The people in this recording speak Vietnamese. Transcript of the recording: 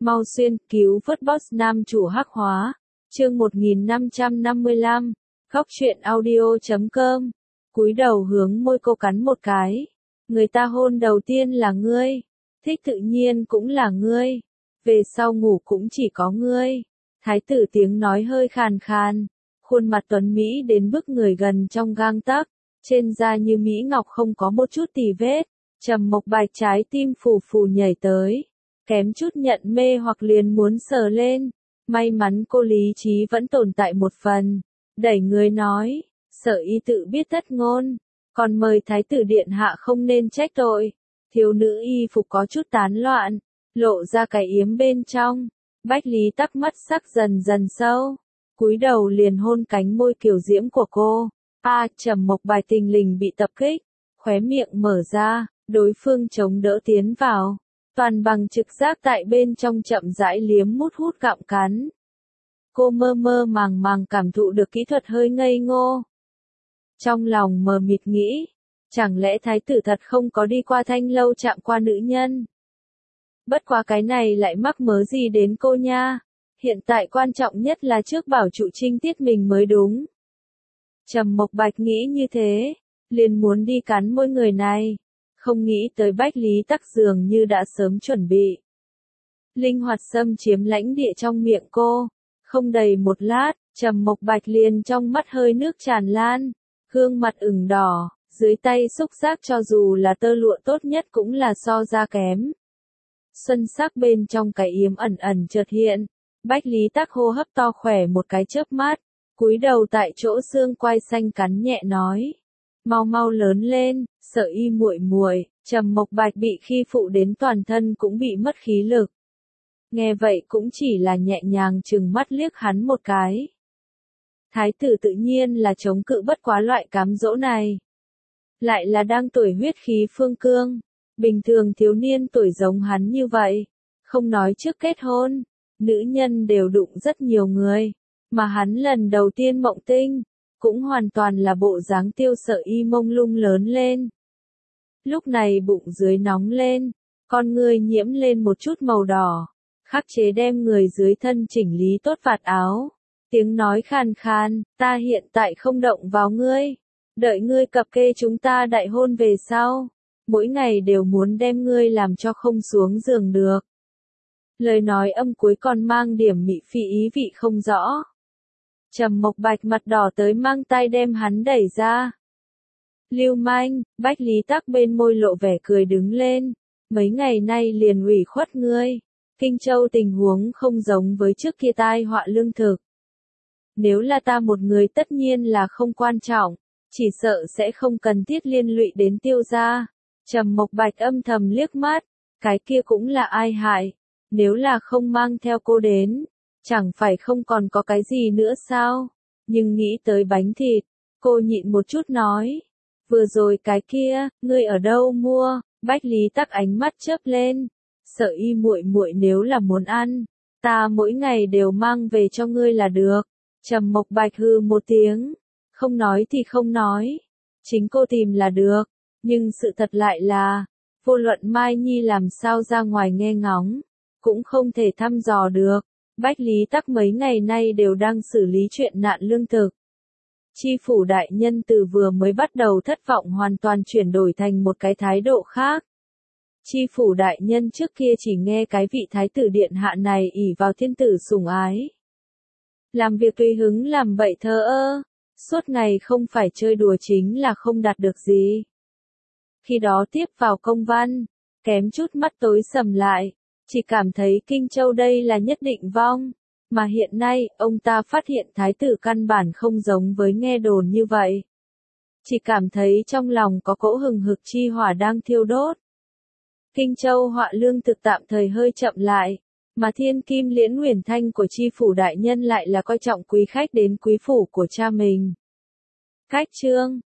Mau xuyên cứu vớt boss nam chủ hắc hóa. Chương 1555. Góc truyện audio.com. Cúi đầu hướng môi cô cắn một cái. Người ta hôn đầu tiên là ngươi. Thích tự nhiên cũng là ngươi. Về sau ngủ cũng chỉ có ngươi. Thái tử tiếng nói hơi khàn khàn. Khuôn mặt tuấn Mỹ đến bức người gần trong gang tấc. Trên da như Mỹ ngọc không có một chút tì vết. Trầm Mộc Bạch trái tim phù phù nhảy tới. Kém chút nhận mê hoặc liền muốn sờ lên. May mắn cô lý trí vẫn tồn tại một phần. Đẩy người nói, Sở Y tự biết tất ngôn. Còn mời Thái tử điện hạ không nên trách tội. Thiếu nữ y phục có chút tán loạn. Lộ ra cái yếm bên trong. Bách Lý Tắc mắt sắc dần dần sâu. Cúi đầu liền hôn cánh môi kiều diễm của cô. Trầm Mộc Bạch tình lình bị tập kích. Khóe miệng mở ra, đối phương chống đỡ tiến vào. Toàn bằng trực giác tại bên trong chậm rãi liếm mút hút gặm cắn. Cô mơ mơ màng màng cảm thụ được kỹ thuật hơi ngây ngô. Trong lòng mờ mịt nghĩ, chẳng lẽ thái tử thật không có đi qua thanh lâu chạm qua nữ nhân? Bất quá cái này lại mắc mớ gì đến cô nha, hiện tại quan trọng nhất là trước bảo trụ trinh tiết mình mới đúng. Trầm Mộc Bạch nghĩ như thế, liền muốn đi cắn môi người này. Không nghĩ tới Bách Lý Tắc dường như đã sớm chuẩn bị. Linh hoạt xâm chiếm lãnh địa trong miệng cô. Không đầy một lát, Trầm Mộc Bạch liền trong mắt hơi nước tràn lan. Gương mặt ửng đỏ, dưới tay xúc giác cho dù là tơ lụa tốt nhất cũng là so ra kém. Xuân sắc bên trong cái yếm ẩn ẩn chợt hiện. Bách Lý Tắc hô hấp to khỏe một cái chớp mắt. Cúi đầu tại chỗ xương quai xanh cắn nhẹ nói. Mau mau lớn lên, Sở Y muội muội. Trầm Mộc Bạch bị khi phụ đến toàn thân cũng bị mất khí lực. Nghe vậy cũng chỉ là nhẹ nhàng trừng mắt liếc hắn một cái. Thái tử tự nhiên là chống cự bất quá loại cám dỗ này. Lại là đang tuổi huyết khí phương cương. Bình thường thiếu niên tuổi giống hắn như vậy. Không nói trước kết hôn. Nữ nhân đều đụng rất nhiều người. Mà hắn lần đầu tiên mộng tinh. Cũng hoàn toàn là bộ dáng tiêu Sở Y mông lung lớn lên. Lúc này bụng dưới nóng lên. Con người nhiễm lên một chút màu đỏ. Khắc chế đem người dưới thân chỉnh lý tốt vạt áo. Tiếng nói khàn khàn, ta hiện tại không động vào ngươi. Đợi ngươi cập kê chúng ta đại hôn về sau. Mỗi ngày đều muốn đem ngươi làm cho không xuống giường được. Lời nói âm cuối còn mang điểm mị phi ý vị không rõ. Trầm Mộc Bạch mặt đỏ tới mang tay đem hắn đẩy ra. Lưu manh, Bách Lý Tắc bên môi lộ vẻ cười đứng lên. Mấy ngày nay liền ủy khuất ngươi. Kinh Châu tình huống không giống với trước kia tai họa lương thực. Nếu là ta một người tất nhiên là không quan trọng, chỉ sợ sẽ không cần thiết liên lụy đến Tiêu gia. Trầm Mộc Bạch âm thầm liếc mắt, cái kia cũng là ai hại, nếu là không mang theo cô đến, chẳng phải không còn có cái gì nữa sao? Nhưng nghĩ tới bánh thịt, cô nhịn một chút nói, vừa rồi cái kia, ngươi ở đâu mua? Bách Lý Tắc ánh mắt chớp lên. Sở Y muội muội nếu là muốn ăn, ta mỗi ngày đều mang về cho ngươi là được. Trầm Mộc Bạch hừ một tiếng, không nói thì không nói, chính cô tìm là được, nhưng sự thật lại là, vô luận Mai Nhi làm sao ra ngoài nghe ngóng, cũng không thể thăm dò được. Bách Lý Tắc mấy ngày nay đều đang xử lý chuyện nạn lương thực. Chi phủ đại nhân từ vừa mới bắt đầu thất vọng hoàn toàn chuyển đổi thành một cái thái độ khác. Chi phủ đại nhân trước kia chỉ nghe cái vị thái tử điện hạ này ỷ vào thiên tử sủng ái. Làm việc tùy hứng làm bậy thờ ơ, suốt ngày không phải chơi đùa chính là không đạt được gì. Khi đó tiếp vào công văn, kém chút mắt tối sầm lại, chỉ cảm thấy Kinh Châu đây là nhất định vong. Mà hiện nay, ông ta phát hiện thái tử căn bản không giống với nghe đồn như vậy. Chỉ cảm thấy trong lòng có cỗ hừng hực chi hỏa đang thiêu đốt. Kinh Châu họa lương thực tạm thời hơi chậm lại, mà thiên kim liễn huyền thanh của chi phủ đại nhân lại là coi trọng quý khách đến quý phủ của cha mình. Cách chương